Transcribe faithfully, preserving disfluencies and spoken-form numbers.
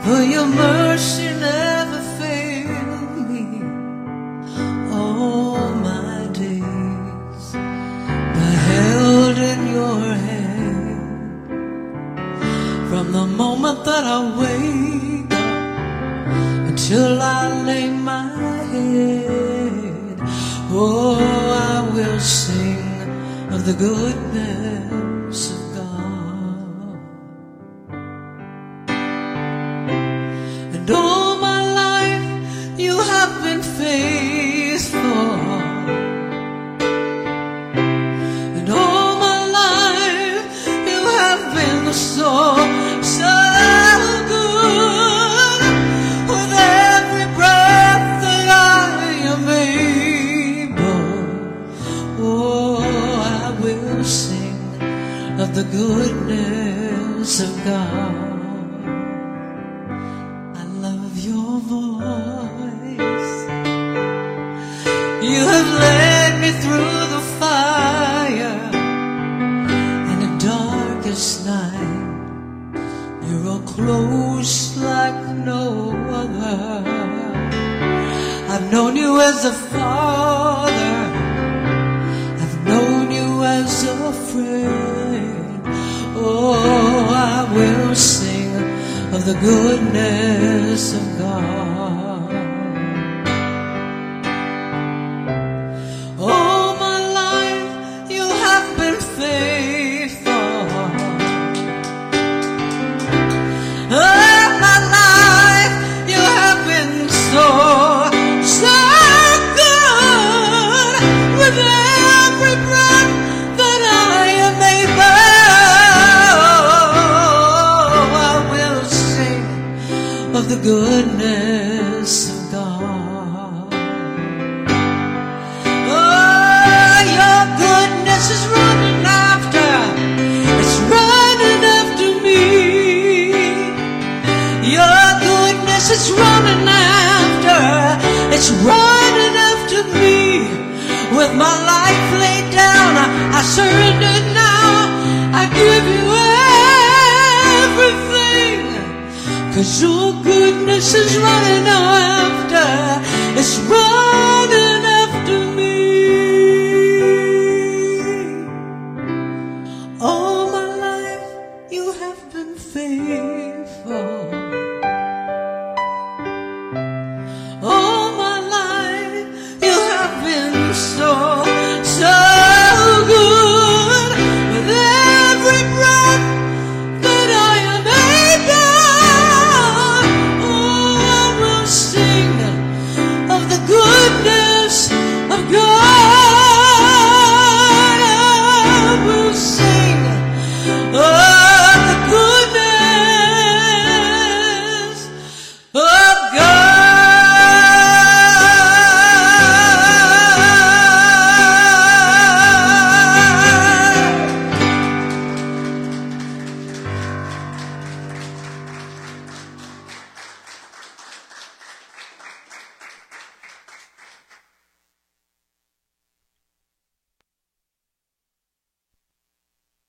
for your mercy never failed me all my days. I held in your hand from the moment that I wake up until I lay my head. Oh, I will sing of the goodness of God. And all my life you have been faithful, and all my life you have been so, so good. With every breath that I am able, oh, I will sing of the goodness of God. I love your voice. You have led me through the fire and the darkest night. You're close like no other. I've known you as a father, I've known you as a friend. Oh, I will sing of the goodness of God. All my life you have been faithful. All my life you have been so, so good. With every breath that I am able, I will sing of the goodness of God. Oh, your goodness is running after, it's running after me. Your goodness is running after, it's running after me. With my life laid down, I, I surrender now. I give you everything, 'cause your goodness is running after.